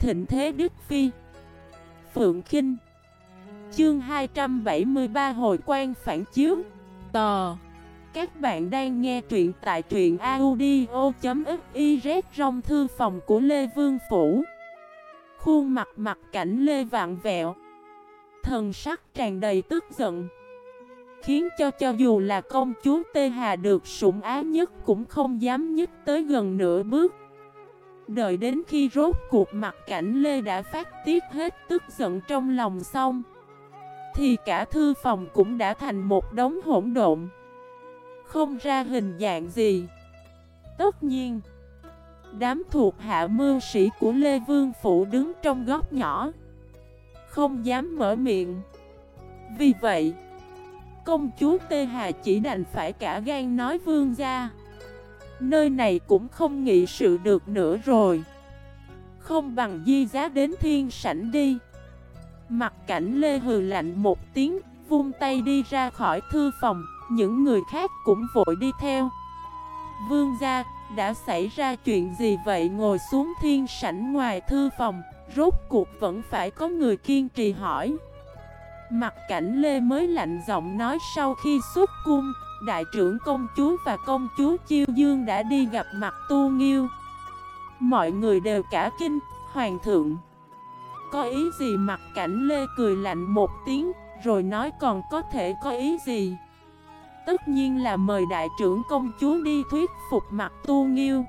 thịnh thế Đức Phi. Phượng Khinh. Chương 273 hồi quan phản chiếu. Tò. Các bạn đang nghe truyện tại truyện audio.xyz. Trong thư phòng của Lê Vương Phủ, khuôn mặt Mặc Cảnh Lê vặn vẹo, thần sắc tràn đầy tức giận, khiến cho dù là công chúa Tê Hà được sủng ái nhất cũng không dám nhích tới gần nửa bước. Đợi đến khi rốt cuộc Mặc Cảnh Lê đã phát tiết hết tức giận trong lòng xong, thì cả thư phòng cũng đã thành một đống hỗn độn, không ra hình dạng gì. Tất nhiên, đám thuộc hạ mưu sĩ của Lê Vương Phủ đứng trong góc nhỏ, không dám mở miệng. Vì vậy, công chúa Tê Hà chỉ đành phải cả gan nói vương gia, nơi này cũng không nghị sự được nữa rồi, không bằng di giá đến thiên sảnh đi. Mặc Cảnh Lê hừ lạnh một tiếng, vung tay đi ra khỏi thư phòng. Những người khác cũng vội đi theo. Vương gia, đã xảy ra chuyện gì vậy? Ngồi xuống thiên sảnh ngoài thư phòng, rốt cuộc vẫn phải có người kiên trì hỏi. Mặc Cảnh Lê mới lạnh giọng nói, sau khi xuất cung, đại trưởng công chúa và công chúa Chiêu Dương đã đi gặp Mặc Tu Nghiêu. Mọi người đều cả kinh. Hoàng thượng có ý gì? Mặc Cảnh Lê cười lạnh một tiếng, rồi nói, còn có thể có ý gì? Tất nhiên là mời đại trưởng công chúa đi thuyết phục Mặc Tu Nghiêu.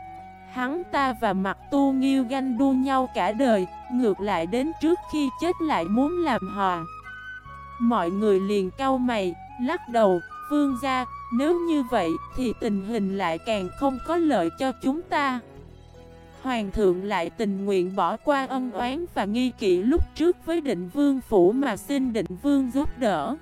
Hắn ta và Mặc Tu Nghiêu ganh đua nhau cả đời, ngược lại đến trước khi chết lại muốn làm hòa. Mọi người liền cau mày, lắc đầu. Vương gia, nếu như vậy thì tình hình lại càng không có lợi cho chúng ta. Hoàng thượng lại tình nguyện bỏ qua ân oán và nghi kỵ lúc trước với Định Vương Phủ mà xin Định Vương giúp đỡ,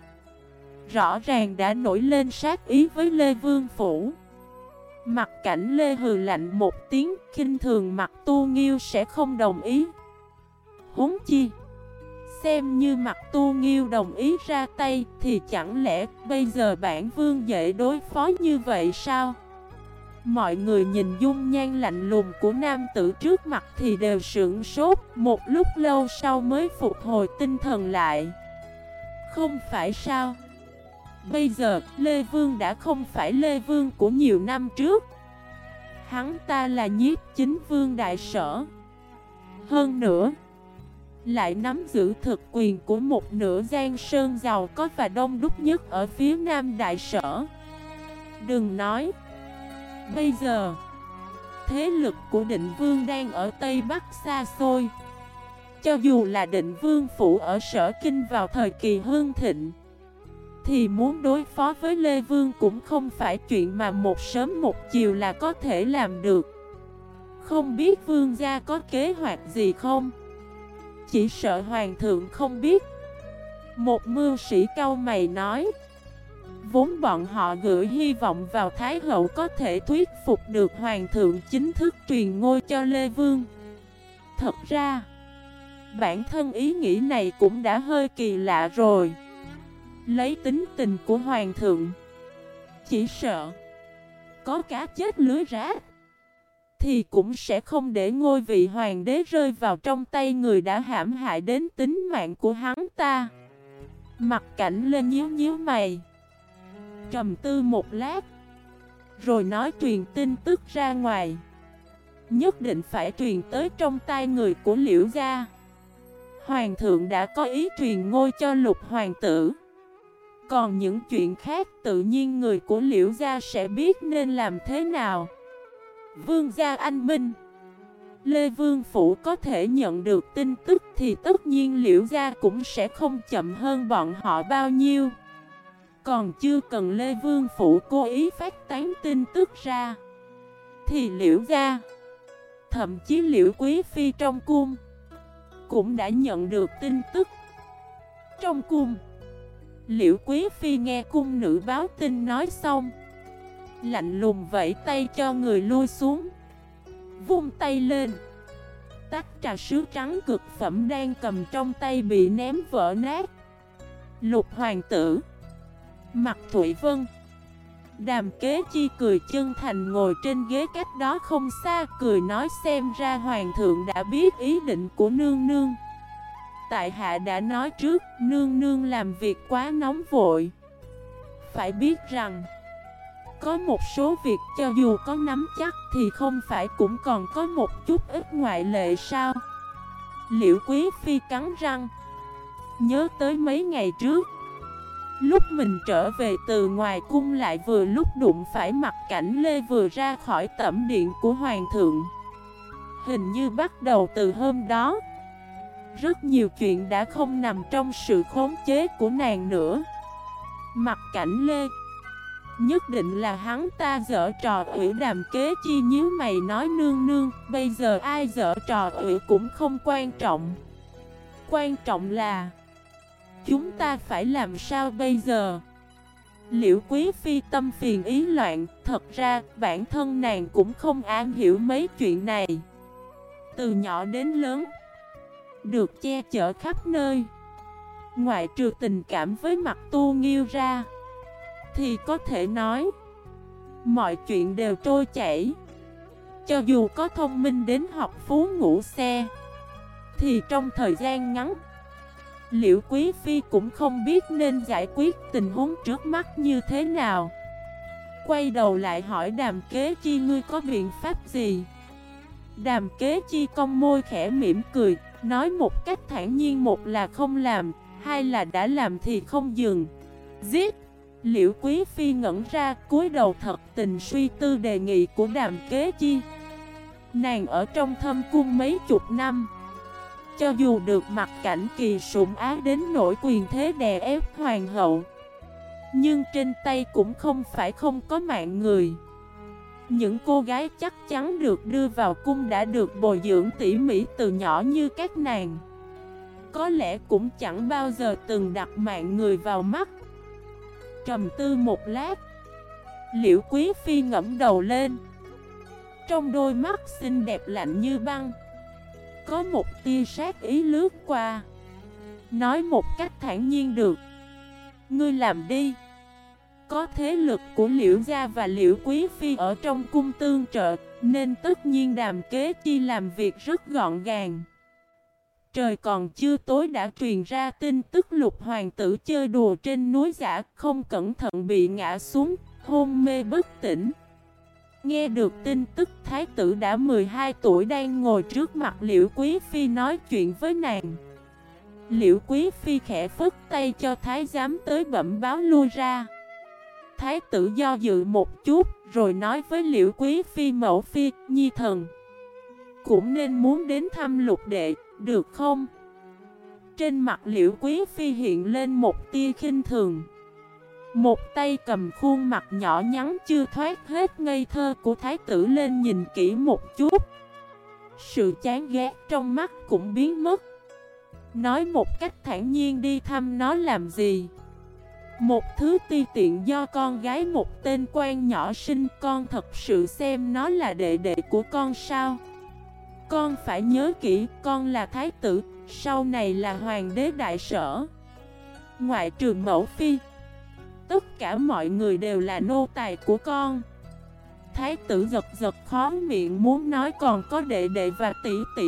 rõ ràng đã nổi lên sát ý với Lê Vương Phủ. Mặc Cảnh Lê hừ lạnh một tiếng, khinh thường Mặc Tu Nghiêu sẽ không đồng ý. Huống chi, xem như Mặc Tu Nghiêu đồng ý ra tay, thì chẳng lẽ bây giờ bản vương dễ đối phó như vậy sao? Mọi người nhìn dung nhan lạnh lùng của nam tử trước mặt thì đều sửng sốt, một lúc lâu sau mới phục hồi tinh thần lại. Không phải sao? Bây giờ, Lê Vương đã không phải Lê Vương của nhiều năm trước. Hắn ta là Nhiếp Chính Vương Đại Sở. Hơn nữa, lại nắm giữ thực quyền của một nửa Giang Sơn giàu có và đông đúc nhất ở phía Nam Đại Sở. Đừng nói, bây giờ, thế lực của Định Vương đang ở Tây Bắc xa xôi. Cho dù là Định Vương Phủ ở Sở Kinh vào thời kỳ hưng thịnh, thì muốn đối phó với Lê Vương cũng không phải chuyện mà một sớm một chiều là có thể làm được. Không biết vương gia có kế hoạch gì không? Chỉ sợ hoàng thượng không biết. Một mưu sĩ cau mày nói. Vốn bọn họ gửi hy vọng vào Thái Hậu có thể thuyết phục được hoàng thượng chính thức truyền ngôi cho Lê Vương. Thật ra, bản thân ý nghĩ này cũng đã hơi kỳ lạ rồi. Lấy tính tình của hoàng thượng, chỉ sợ có cá chết lưới rách, thì cũng sẽ không để ngôi vị hoàng đế rơi vào trong tay người đã hãm hại đến tính mạng của hắn ta. Mặc Cảnh lên nhíu mày, trầm tư một lát, rồi nói, truyền tin tức ra ngoài, nhất định phải truyền tới trong tai người của Liễu gia. Hoàng thượng đã có ý truyền ngôi cho Lục hoàng tử. Còn những chuyện khác tự nhiên người của Liễu gia sẽ biết nên làm thế nào. Vương gia anh minh, Lê Vương Phủ có thể nhận được tin tức thì tất nhiên Liễu gia cũng sẽ không chậm hơn bọn họ bao nhiêu. Còn chưa cần Lê Vương Phủ cố ý phát tán tin tức ra, thì Liễu gia, thậm chí Liễu Quý Phi trong cung, cũng đã nhận được tin tức. Trong cung, Liễu Quý Phi nghe cung nữ báo tin nói xong, lạnh lùng vẫy tay cho người lui xuống, vung tay lên, tách trà sứ trắng cực phẩm đang cầm trong tay bị ném vỡ nát. Lục hoàng tử, Mặc Thụy Vân, Đàm Kế Chi cười chân thành ngồi trên ghế cách đó không xa, cười nói xem ra hoàng thượng đã biết ý định của nương nương. Tại hạ đã nói trước, nương nương làm việc quá nóng vội. Phải biết rằng, có một số việc cho dù có nắm chắc thì không phải cũng còn có một chút ít ngoại lệ sao? Liễu Quý Phi cắn răng, nhớ tới mấy ngày trước, lúc mình trở về từ ngoài cung lại vừa lúc đụng phải Mặc Cảnh Lê vừa ra khỏi tẩm điện của hoàng thượng. Hình như bắt đầu từ hôm đó, rất nhiều chuyện đã không nằm trong sự khống chế của nàng nữa. Mặc Cảnh Lê, nhất định là hắn ta giở trò ủy. Đàm Kế Chi nhíu mày nói nương nương, bây giờ ai giở trò ủy cũng không quan trọng. Quan trọng là chúng ta phải làm sao bây giờ? Liễu Quý Phi tâm phiền ý loạn, thật ra bản thân nàng cũng không am hiểu mấy chuyện này. Từ nhỏ đến lớn, được che chở khắp nơi, ngoại trừ tình cảm với Mặc Tu Nghiêu ra, thì có thể nói mọi chuyện đều trôi chảy. Cho dù có thông minh đến học phú ngũ xe, thì trong thời gian ngắn, Liễu Quý Phi cũng không biết nên giải quyết tình huống trước mắt như thế nào. Quay đầu lại hỏi Đàm Kế Chi, ngươi có biện pháp gì? Đàm Kế Chi cong môi khẽ mỉm cười, nói một cách thản nhiên, một là không làm, hai là đã làm thì không dừng. Giết! Liễu Quý Phi ngẩn ra, cúi đầu thật tình suy tư đề nghị của Đàm Kế Chi. Nàng ở trong thâm cung mấy chục năm, cho dù được Mặc Cảnh Kỳ sủng ái đến nỗi quyền thế đè ép hoàng hậu, nhưng trên tay cũng không phải không có mạng người. Những cô gái chắc chắn được đưa vào cung đã được bồi dưỡng tỉ mỉ từ nhỏ như các nàng, có lẽ cũng chẳng bao giờ từng đặt mạng người vào mắt. Trầm tư một lát, Liễu Quý Phi ngẫm đầu lên, trong đôi mắt xinh đẹp lạnh như băng có một tia sát ý lướt qua, nói một cách thản nhiên, được, ngươi làm đi. Có thế lực của Liễu gia và Liễu Quý Phi ở trong cung tương trợ, nên tất nhiên Đàm Kế Chi làm việc rất gọn gàng. Trời còn chưa tối đã truyền ra tin tức Lục hoàng tử chơi đùa trên núi Giả, không cẩn thận bị ngã xuống, hôn mê bất tỉnh. Nghe được tin tức, thái tử đã 12 tuổi đang ngồi trước mặt Liễu Quý Phi nói chuyện với nàng. Liễu Quý Phi khẽ phất tay cho thái giám tới bẩm báo lui ra. Thái tử do dự một chút, rồi nói với Liễu Quý Phi, mẫu phi, nhi thần cũng nên muốn đến thăm Lục đệ, được không? Trên mặt Liễu Quý Phi hiện lên một tia khinh thường, một tay cầm khuôn mặt nhỏ nhắn chưa thoát hết ngây thơ của thái tử lên nhìn kỹ một chút. Sự chán ghét trong mắt cũng biến mất, nói một cách thản nhiên, đi thăm nó làm gì? Một thứ ti tiện do con gái một tên quan nhỏ sinh, con thật sự xem nó là đệ đệ của con sao? Con phải nhớ kỹ, con là thái tử, sau này là hoàng đế đại sở. Ngoại trừ mẫu phi, tất cả mọi người đều là nô tài của con. Thái tử giật giật khó miệng muốn nói còn có đệ đệ và tỷ tỷ,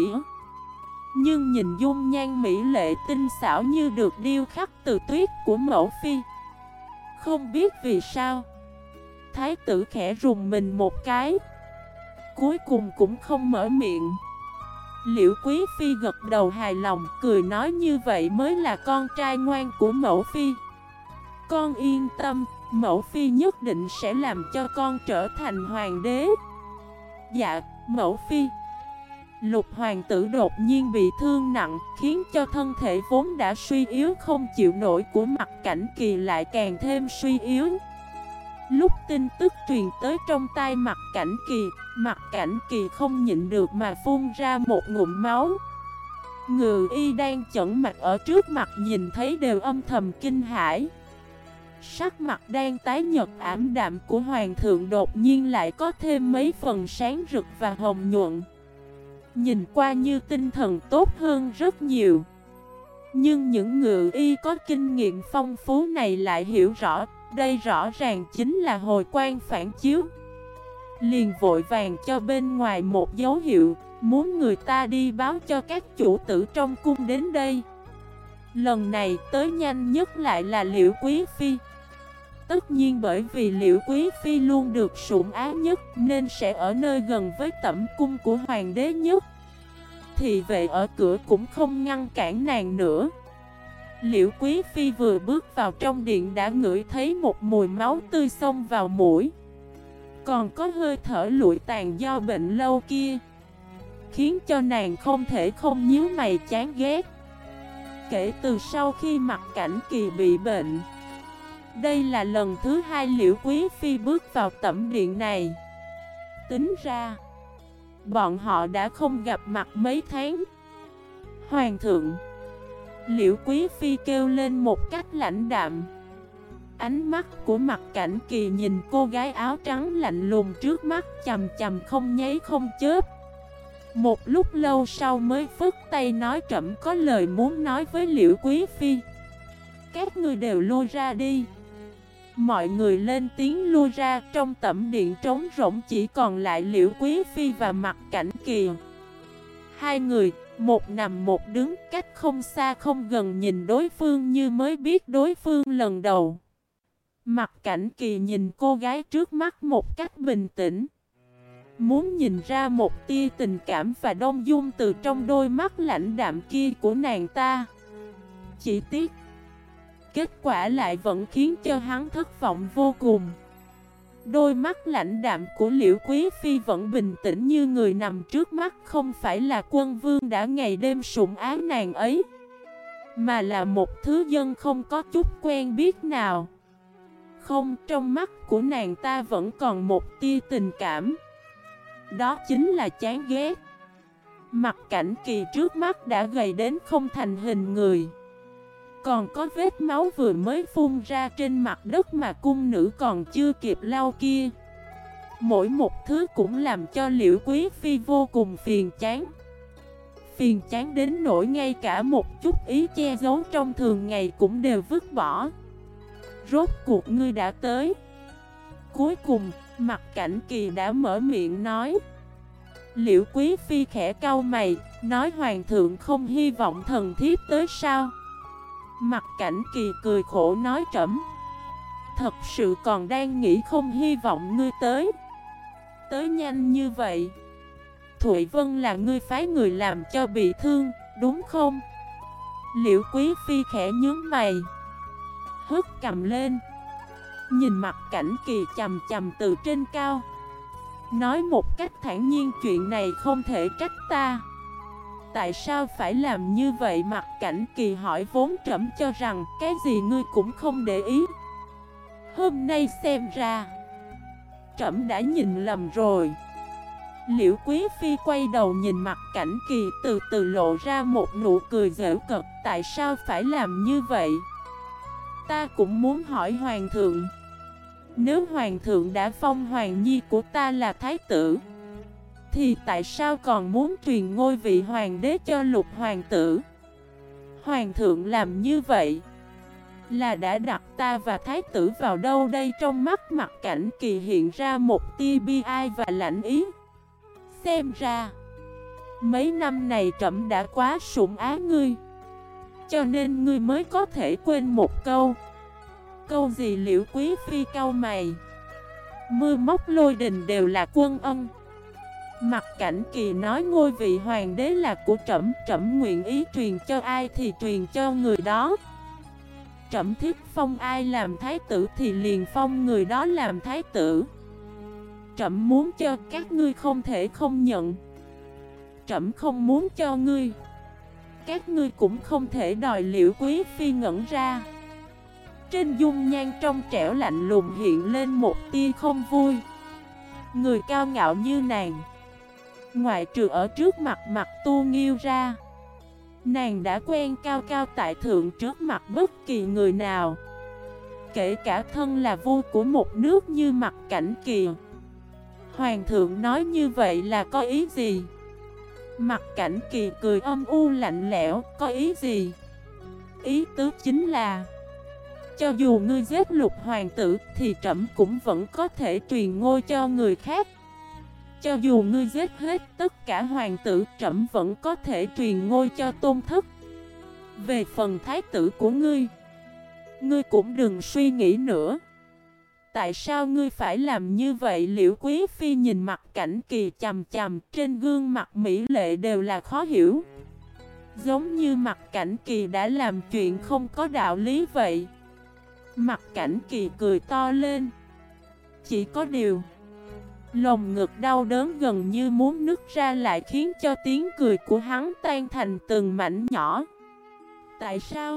nhưng nhìn dung nhan mỹ lệ tinh xảo như được điêu khắc từ tuyết của mẫu phi, không biết vì sao, thái tử khẽ rùng mình một cái, cuối cùng cũng không mở miệng. Liễu Quý Phi gật đầu hài lòng, cười nói như vậy mới là con trai ngoan của mẫu phi. Con yên tâm, mẫu phi nhất định sẽ làm cho con trở thành hoàng đế. Dạ, mẫu phi. Lục hoàng tử đột nhiên bị thương nặng, khiến cho thân thể vốn đã suy yếu không chịu nổi của Mặc Cảnh Kỳ lại càng thêm suy yếu. Lúc tin tức truyền tới trong tai Mặc Cảnh Kỳ không nhịn được mà phun ra một ngụm máu. Ngự y đang chẩn mặt ở trước mặt nhìn thấy đều âm thầm kinh hãi. Sắc mặt đang tái nhợt ảm đạm của hoàng thượng đột nhiên lại có thêm mấy phần sáng rực và hồng nhuận, nhìn qua như tinh thần tốt hơn rất nhiều. Nhưng những ngự y có kinh nghiệm phong phú này lại hiểu rõ, đây rõ ràng chính là hồi quan phản chiếu. Liền vội vàng cho bên ngoài một dấu hiệu, muốn người ta đi báo cho các chủ tử trong cung đến đây. Lần này tới nhanh nhất lại là Liễu Quý Phi. Tất nhiên bởi vì Liễu Quý Phi luôn được sủng ái nhất nên sẽ ở nơi gần với tẩm cung của hoàng đế nhất. Thị vệ ở cửa cũng không ngăn cản nàng nữa. Liễu Quý Phi vừa bước vào trong điện đã ngửi thấy một mùi máu tươi xông vào mũi. Còn có hơi thở lụi tàn do bệnh lâu kia, khiến cho nàng không thể không nhíu mày chán ghét. Kể từ sau khi Mặc Cảnh Kỳ bị bệnh, đây là lần thứ hai Liễu Quý Phi bước vào tẩm điện này. Tính ra, bọn họ đã không gặp mặt mấy tháng. Hoàng thượng, Liễu Quý Phi kêu lên một cách lãnh đạm. Ánh mắt của Mặc Cảnh Kỳ nhìn cô gái áo trắng lạnh lùng trước mắt chằm chằm không nháy không chớp. Một lúc lâu sau mới phất tay nói trẫm có lời muốn nói với Liễu Quý Phi. Các ngươi đều lui ra đi. Mọi người lên tiếng lui ra, trong tẩm điện trống rỗng chỉ còn lại Liễu Quý Phi và Mặc Cảnh Kỳ. Hai người, một nằm một đứng, cách không xa không gần nhìn đối phương như mới biết đối phương lần đầu. Mặc Cảnh Kỳ nhìn cô gái trước mắt một cách bình tĩnh, muốn nhìn ra một tia tình cảm và đông dung từ trong đôi mắt lãnh đạm kia của nàng ta. Chỉ tiếc, kết quả lại vẫn khiến cho hắn thất vọng vô cùng. Đôi mắt lãnh đạm của Liễu Quý Phi vẫn bình tĩnh như người nằm trước mắt không phải là quân vương đã ngày đêm sủng ái nàng ấy, mà là một thứ dân không có chút quen biết nào. Không, trong mắt của nàng ta vẫn còn một tia tình cảm. Đó chính là chán ghét. Mặc Cảnh Kỳ trước mắt đã gầy đến không thành hình người, còn có vết máu vừa mới phun ra trên mặt đất mà cung nữ còn chưa kịp lau kia. Mỗi một thứ cũng làm cho Liễu Quý Phi vô cùng phiền chán. Phiền chán đến nỗi ngay cả một chút ý che giấu trong thường ngày cũng đều vứt bỏ. Rốt cuộc ngươi đã tới. Cuối cùng, Mặc Cảnh Kỳ đã mở miệng nói. Liễu Quý Phi khẽ cau mày, nói hoàng thượng không hy vọng thần thiếp tới sao? Mặc Cảnh Kỳ cười khổ nói trẫm thật sự còn đang nghĩ không hy vọng ngươi tới. Tới nhanh như vậy. Thụy Vân là ngươi phái người làm cho bị thương, đúng không? Liễu Quý Phi khẽ nhướng mày, hất cầm lên, nhìn Mặc Cảnh Kỳ chằm chằm từ trên cao, nói một cách thản nhiên chuyện này không thể trách ta. Tại sao phải làm như vậy? Mặc Cảnh Kỳ hỏi, vốn trẫm cho rằng cái gì ngươi cũng không để ý. Hôm nay xem ra trẫm đã nhìn lầm rồi. Liễu Quý Phi quay đầu nhìn Mặc Cảnh Kỳ, từ từ lộ ra một nụ cười giễu cợt. Tại sao phải làm như vậy? Ta cũng muốn hỏi hoàng thượng, nếu hoàng thượng đã phong hoàng nhi của ta là thái tử, thì tại sao còn muốn truyền ngôi vị hoàng đế cho Lục hoàng tử? Hoàng thượng làm như vậy là đã đặt ta và thái tử vào đâu đây? Trong mắt Mặc Cảnh Kỳ hiện ra một tia bi ai và lạnh ý. Xem ra mấy năm này trẫm đã quá sủng ái ngươi, cho nên ngươi mới có thể quên một câu. Câu gì? Liễu Quý Phi cau mày. Mưa móc lôi đình đều là quân ân. Mặc Cảnh Kỳ nói ngôi vị hoàng đế là của trẫm, trẫm nguyện ý truyền cho ai thì truyền cho người đó. Trẫm thích phong ai làm thái tử thì liền phong người đó làm thái tử. Trẫm muốn cho các ngươi không thể không nhận. Trẫm không muốn cho ngươi, các ngươi cũng không thể đòi. Liễu Quý Phi ngẩn ra, trên dung nhan trong trẻo lạnh lùng hiện lên một tia không vui. Người cao ngạo như nàng, ngoại trừ ở trước mặt Mặc Tu Nghiêu ra, nàng đã quen cao cao tại thượng trước mặt bất kỳ người nào, kể cả thân là vua của một nước như Mặc Cảnh Kỳ. Hoàng thượng nói như vậy là có ý gì? Mặc Cảnh Kỳ cười âm u lạnh lẽo, có ý gì? Ý tứ chính là Cho dù ngươi giết Lục hoàng tử thì trẫm cũng vẫn có thể truyền ngôi cho người khác. Cho dù ngươi giết hết tất cả hoàng tử, trẫm vẫn có thể truyền ngôi cho tôn thất. Về phần thái tử của ngươi, ngươi cũng đừng suy nghĩ nữa. Tại sao ngươi phải làm như vậy? Liễu Quý Phi nhìn mặt Cảnh Kỳ chằm chằm, trên gương mặt mỹ lệ đều là khó hiểu. Giống như mặt Cảnh Kỳ đã làm chuyện không có đạo lý vậy. Mặt Cảnh Kỳ cười to lên. Chỉ có điều, lồng ngực đau đớn gần như muốn nứt ra lại khiến cho tiếng cười của hắn tan thành từng mảnh nhỏ. Tại sao?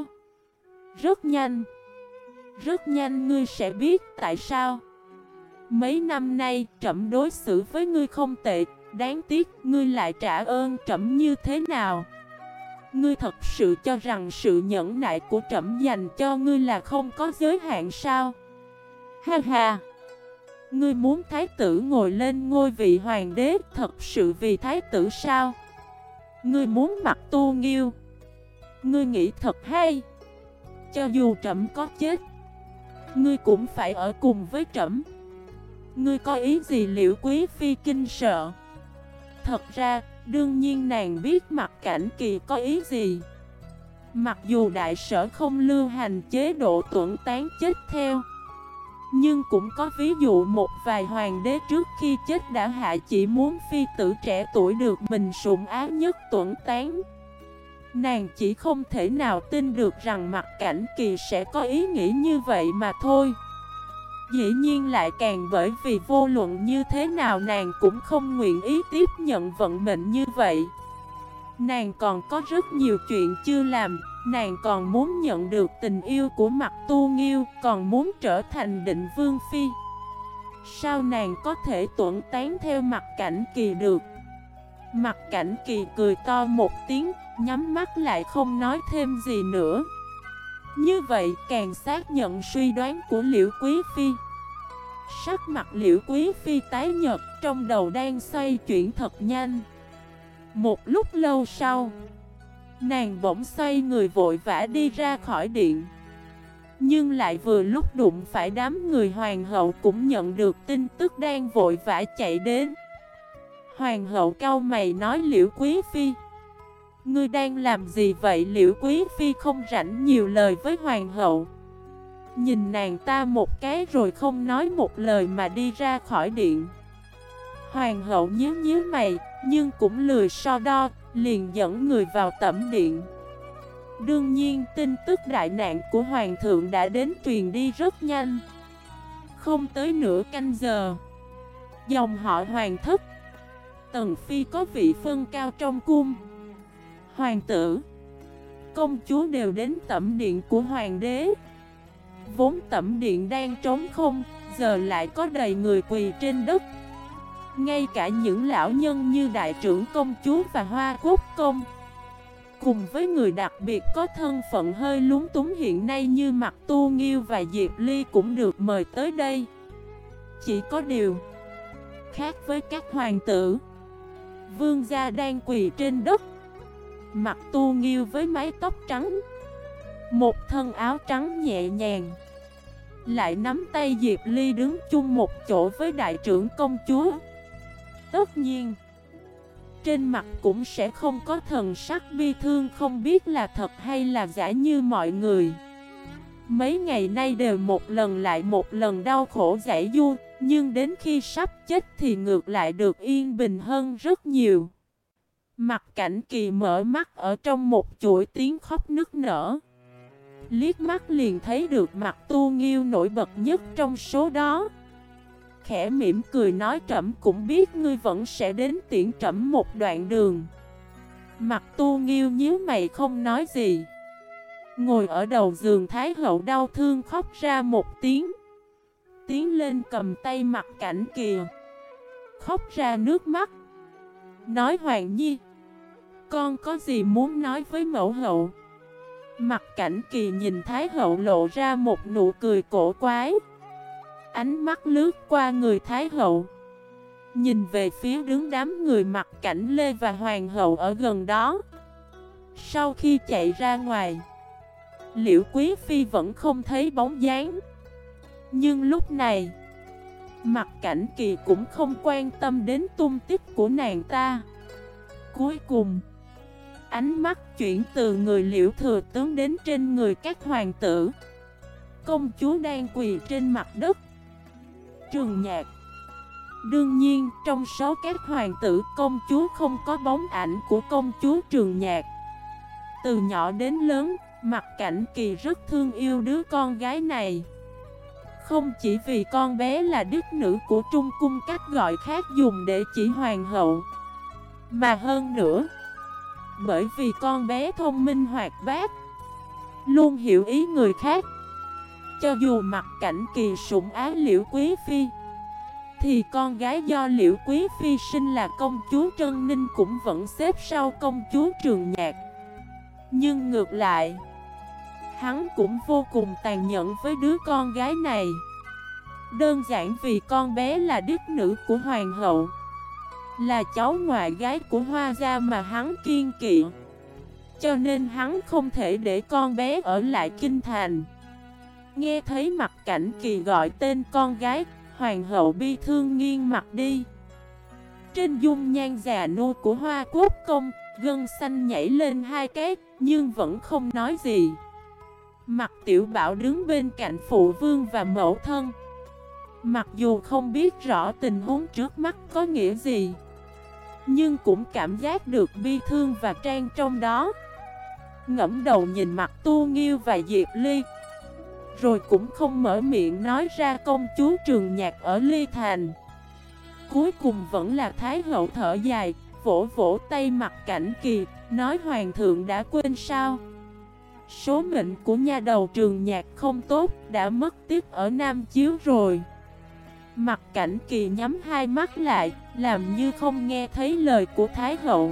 Rất nhanh ngươi sẽ biết tại sao. Mấy năm nay trẫm đối xử với ngươi không tệ, đáng tiếc ngươi lại trả ơn trẫm như thế nào? Ngươi thật sự cho rằng sự nhẫn nại của trẫm dành cho ngươi là không có giới hạn sao? Ha ha! Ngươi muốn thái tử ngồi lên ngôi vị hoàng đế thật sự vì thái tử sao? Ngươi muốn mặc tu nghiêu? Ngươi nghĩ thật hay. Cho dù trẫm có chết, ngươi cũng phải ở cùng với trẫm. Ngươi có ý gì? Liễu Quý Phi kinh sợ. Thật ra, đương nhiên nàng biết mặt Cảnh Kỳ có ý gì. Mặc dù đại sở không lưu hành chế độ tuẫn tán chết theo, nhưng cũng có ví dụ một vài hoàng đế trước khi chết đã hạ chỉ muốn phi tử trẻ tuổi được mình sủng ái nhất tuẫn tán. Nàng chỉ không thể nào tin được rằng mặt Cảnh Kỳ sẽ có ý nghĩ như vậy mà thôi. Dĩ nhiên lại càng bởi vì vô luận như thế nào nàng cũng không nguyện ý tiếp nhận vận mệnh như vậy. Nàng còn có rất nhiều chuyện chưa làm. Nàng còn muốn nhận được tình yêu của Mặc Tu Nghiêu, còn muốn trở thành Định Vương Phi. Sao nàng có thể tuẫn tán theo Mặt Cảnh Kỳ được? Mặt Cảnh Kỳ cười to một tiếng, nhắm mắt lại không nói thêm gì nữa. Như vậy càng xác nhận suy đoán của Liễu Quý Phi. Sắc mặt Liễu Quý Phi tái nhợt, trong đầu đang xoay chuyển thật nhanh. Một lúc lâu sau, nàng bỗng xoay người vội vã đi ra khỏi điện. Nhưng lại vừa lúc đụng phải đám người hoàng hậu cũng nhận được tin tức đang vội vã chạy đến. Hoàng hậu cau mày nói: Liễu Quý Phi, ngươi đang làm gì vậy? Liễu Quý Phi không rảnh nhiều lời với hoàng hậu, nhìn nàng ta một cái rồi không nói một lời mà đi ra khỏi điện. Hoàng hậu nhíu mày, nhưng cũng lười so đo, liền dẫn người vào tẩm điện. Đương nhiên tin tức đại nạn của hoàng thượng đã đến truyền đi rất nhanh. Không tới nửa canh giờ, dòng họ hoàng thất Tần Phi có vị phân cao trong cung, hoàng tử, công chúa đều đến tẩm điện của hoàng đế. Vốn tẩm điện đang trống không, giờ lại có đầy người quỳ trên đất. Ngay cả những lão nhân như đại trưởng công chúa và Hoa Quốc công, cùng với người đặc biệt có thân phận hơi lúng túng hiện nay như Mặc Tu Nghiêu và Diệp Ly cũng được mời tới đây. Chỉ có điều, khác với các hoàng tử, vương gia đang quỳ trên đất. Mặc Tu Nghiêu với mái tóc trắng, một thân áo trắng nhẹ nhàng, lại nắm tay Diệp Ly đứng chung một chỗ với đại trưởng công chúa. Tất nhiên, trên mặt cũng sẽ không có thần sắc bi thương không biết là thật hay là giả như mọi người. Mấy ngày nay đều một lần lại một lần đau khổ giãy giụa, nhưng đến khi sắp chết thì ngược lại được yên bình hơn rất nhiều. Mặt Cảnh Kỳ mở mắt ở trong một chuỗi tiếng khóc nức nở. Liếc mắt liền thấy được Mặc Tu Nghiêu nổi bật nhất trong số đó. Khẽ mỉm cười nói: trẫm cũng biết ngươi vẫn sẽ đến tiễn trẫm một đoạn đường. Mặc Tu Nghiêu nhíu mày không nói gì. Ngồi ở đầu giường Thái hậu đau thương khóc ra một tiếng. Tiến lên cầm tay Mặt Cảnh Kỳ, khóc ra nước mắt, nói: Hoàng nhi, con có gì muốn nói với mẫu hậu? Mặt Cảnh Kỳ nhìn Thái hậu lộ ra một nụ cười cổ quái. Ánh mắt lướt qua người Thái hậu, nhìn về phía đứng đám người Mặt Cảnh Lê và hoàng hậu ở gần đó. Sau khi chạy ra ngoài, Liễu Quý Phi vẫn không thấy bóng dáng. Nhưng lúc này, Mặc Cảnh Kỳ cũng không quan tâm đến tung tích của nàng ta. Cuối cùng, ánh mắt chuyển từ người Liễu thừa tướng đến trên người các hoàng tử. Công chúa đang quỳ trên mặt đất. Trường Nhạc. Đương nhiên, trong số các hoàng tử, công chúa không có bóng ảnh của công chúa Trường Nhạc. Từ nhỏ đến lớn, Mặc Cảnh Kỳ rất thương yêu đứa con gái này. Không chỉ vì con bé là đức nữ của Trung Cung, cách gọi khác dùng để chỉ hoàng hậu, mà hơn nữa, bởi vì con bé thông minh hoạt bát, luôn hiểu ý người khác. Cho dù Mặc Cảnh Kỳ sủng ái Liễu Quý Phi, thì con gái do Liễu Quý Phi sinh là công chúa Trân Ninh cũng vẫn xếp sau công chúa Trường Nhạc. Nhưng ngược lại, hắn cũng vô cùng tàn nhẫn với đứa con gái này. Đơn giản vì con bé là đức nữ của hoàng hậu, là cháu ngoại gái của Hoa gia mà hắn kiêng kỵ. Cho nên hắn không thể để con bé ở lại kinh thành. Nghe thấy Mặc Cảnh Kỳ gọi tên con gái, hoàng hậu bi thương nghiêng mặt đi. Trên dung nhan già nua của Hoa Quốc công, gân xanh nhảy lên hai cái, nhưng vẫn không nói gì. Mặc Tiểu Bảo đứng bên cạnh phụ vương và mẫu thân. Mặc dù không biết rõ tình huống trước mắt có nghĩa gì, nhưng cũng cảm giác được bi thương và trang trong đó. Ngẫm đầu nhìn mặt Tu Nghiêu và Diệp Ly, rồi cũng không mở miệng nói ra công chúa Trường Nhạc ở Ly Thành. Cuối cùng vẫn là Thái hậu thở dài, vỗ vỗ tay Mặc Cảnh Kỳ, nói hoàng thượng đã quên sao? Số mệnh của nha đầu Trường Nhạc không tốt, đã mất tiếc ở Nam Chiếu rồi. Mặc Cảnh Kỳ nhắm hai mắt lại, làm như không nghe thấy lời của Thái hậu.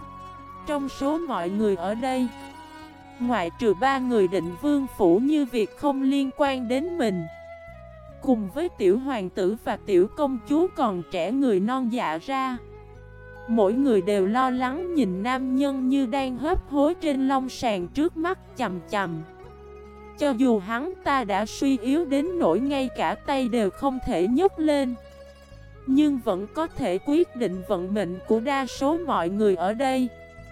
Trong số mọi người ở đây, ngoại trừ ba người Định Vương phủ như việc không liên quan đến mình, cùng với tiểu hoàng tử và tiểu công chúa còn trẻ người non dạ ra, mỗi người đều lo lắng nhìn nam nhân như đang hấp hối trên long sàn trước mắt chằm chằm. Cho dù hắn ta đã suy yếu đến nỗi ngay cả tay đều không thể nhấc lên, nhưng vẫn có thể quyết định vận mệnh của đa số mọi người ở đây.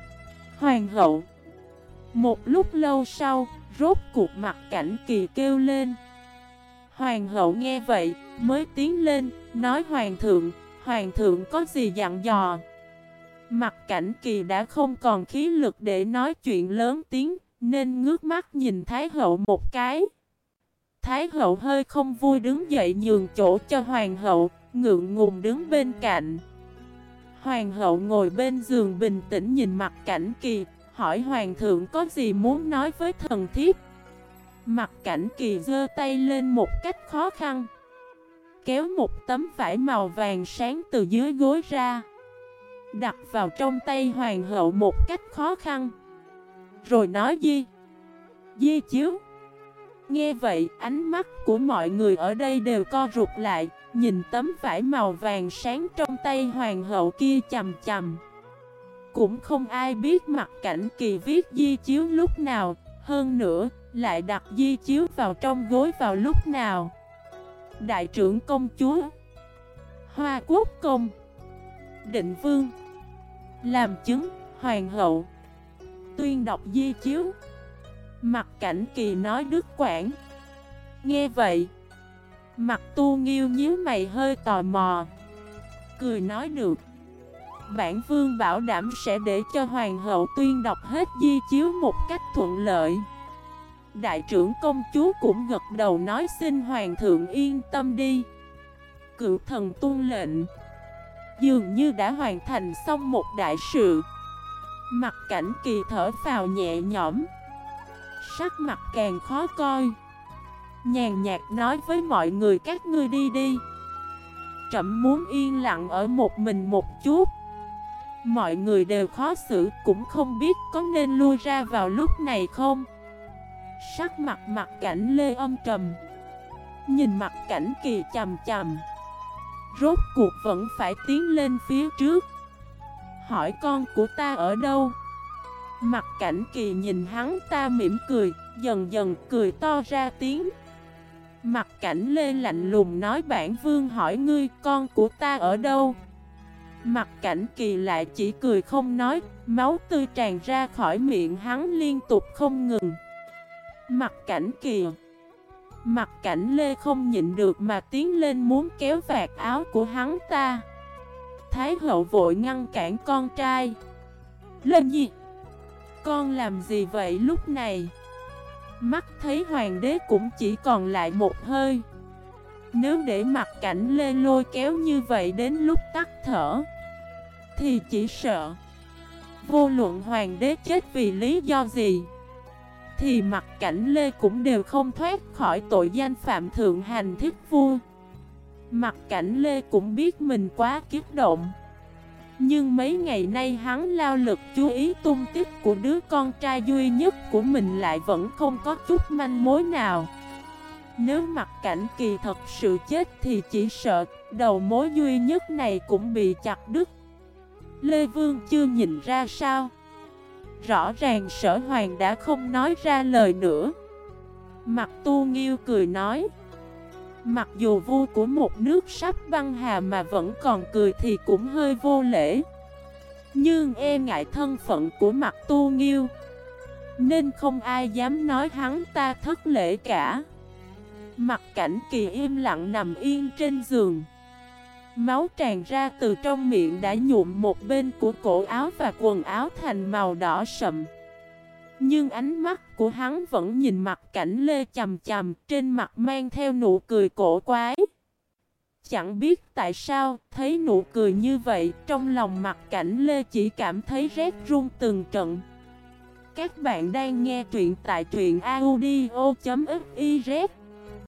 Hoàng hậu. Một lúc lâu sau, rốt cuộc Mặc Cảnh Kỳ kêu lên. Hoàng hậu nghe vậy, mới tiến lên, nói hoàng thượng có gì dặn dò. Mặc Cảnh Kỳ đã không còn khí lực để nói chuyện lớn tiếng, nên ngước mắt nhìn Thái hậu một cái. Thái hậu hơi không vui đứng dậy nhường chỗ cho hoàng hậu, ngượng ngùng đứng bên cạnh. Hoàng hậu ngồi bên giường bình tĩnh nhìn Mặc Cảnh Kỳ, hỏi hoàng thượng có gì muốn nói với thần thiếp. Mặc Cảnh Kỳ giơ tay lên một cách khó khăn, kéo một tấm vải màu vàng sáng từ dưới gối ra, đặt vào trong tay hoàng hậu một cách khó khăn, rồi nói Di chiếu. Nghe vậy, ánh mắt của mọi người ở đây đều co rụt lại, nhìn tấm vải màu vàng sáng trong tay hoàng hậu kia chằm chằm. Cũng không ai biết Mặc Cảnh Kỳ viết di chiếu lúc nào, hơn nữa, lại đặt di chiếu vào trong gối vào lúc nào. Đại trưởng công chúa, Hoa Quốc công, Định Vương làm chứng, hoàng hậu tuyên đọc di chiếu. Mặc Cảnh Kỳ nói đứt quãng. Nghe vậy, Mặc Tu Nghiêu nhíu mày hơi tò mò, cười nói được. Bản vương bảo đảm sẽ để cho hoàng hậu tuyên đọc hết di chiếu một cách thuận lợi. Đại trưởng công chúa cũng gật đầu nói xin hoàng thượng yên tâm đi. Cựu thần tuân lệnh, dường như đã hoàn thành xong một đại sự. Mặc Cảnh Kỳ thở phào nhẹ nhõm, sắc mặt càng khó coi, nhàn nhạt nói với mọi người các ngươi đi đi. Trẫm muốn yên lặng ở một mình một chút. Mọi người đều khó xử, cũng không biết có nên lui ra vào lúc này không. Sắc mặt Mặc Cảnh Lê âm trầm, nhìn Mặc Cảnh Kỳ chằm chằm, rốt cuộc vẫn phải tiến lên phía trước. Hỏi con của ta ở đâu? Mặt Cảnh Kỳ nhìn hắn ta mỉm cười, dần dần cười to ra tiếng. Mặt Cảnh Lê lạnh lùng nói bản vương hỏi ngươi con của ta ở đâu? Mặt Cảnh Kỳ lại chỉ cười không nói, máu tươi tràn ra khỏi miệng hắn liên tục không ngừng. Mặt Cảnh Kỳ. Mặt Cảnh Lê không nhịn được mà tiến lên muốn kéo vạt áo của hắn ta. Thái hậu vội ngăn cản con trai. Lên gì? Con làm gì vậy lúc này? Mắt thấy hoàng đế cũng chỉ còn lại một hơi. Nếu để Mặt Cảnh Lê lôi kéo như vậy đến lúc tắt thở thì chỉ sợ vô luận hoàng đế chết vì lý do gì thì Mặt Cảnh Lê cũng đều không thoát khỏi tội danh phạm thượng hành thích vua. Mặt Cảnh Lê cũng biết mình quá kích động, nhưng mấy ngày nay hắn lao lực chú ý tung tích của đứa con trai duy nhất của mình lại vẫn không có chút manh mối nào. Nếu Mặt Cảnh Kỳ thật sự chết thì chỉ sợ đầu mối duy nhất này cũng bị chặt đứt. Lê Vương chưa nhìn ra sao? Rõ ràng Sở Hoàng đã không nói ra lời nữa. Mặt Tu Nghiêu cười nói, mặc dù vua của một nước sắp băng hà mà vẫn còn cười thì cũng hơi vô lễ. Nhưng e ngại thân phận của Mặt Tu Nghiêu nên không ai dám nói hắn ta thất lễ cả. Mặt Cảnh Kỳ im lặng nằm yên trên giường. Máu tràn ra từ trong miệng đã nhuộm một bên của cổ áo và quần áo thành màu đỏ sậm. Nhưng ánh mắt của hắn vẫn nhìn Mặt Cảnh Lê chằm chằm, trên mặt mang theo nụ cười cổ quái. Chẳng biết tại sao, thấy nụ cười như vậy, trong lòng Mặt Cảnh Lê chỉ cảm thấy rét run từng trận. Các bạn đang nghe truyện tại truyện audio.fiz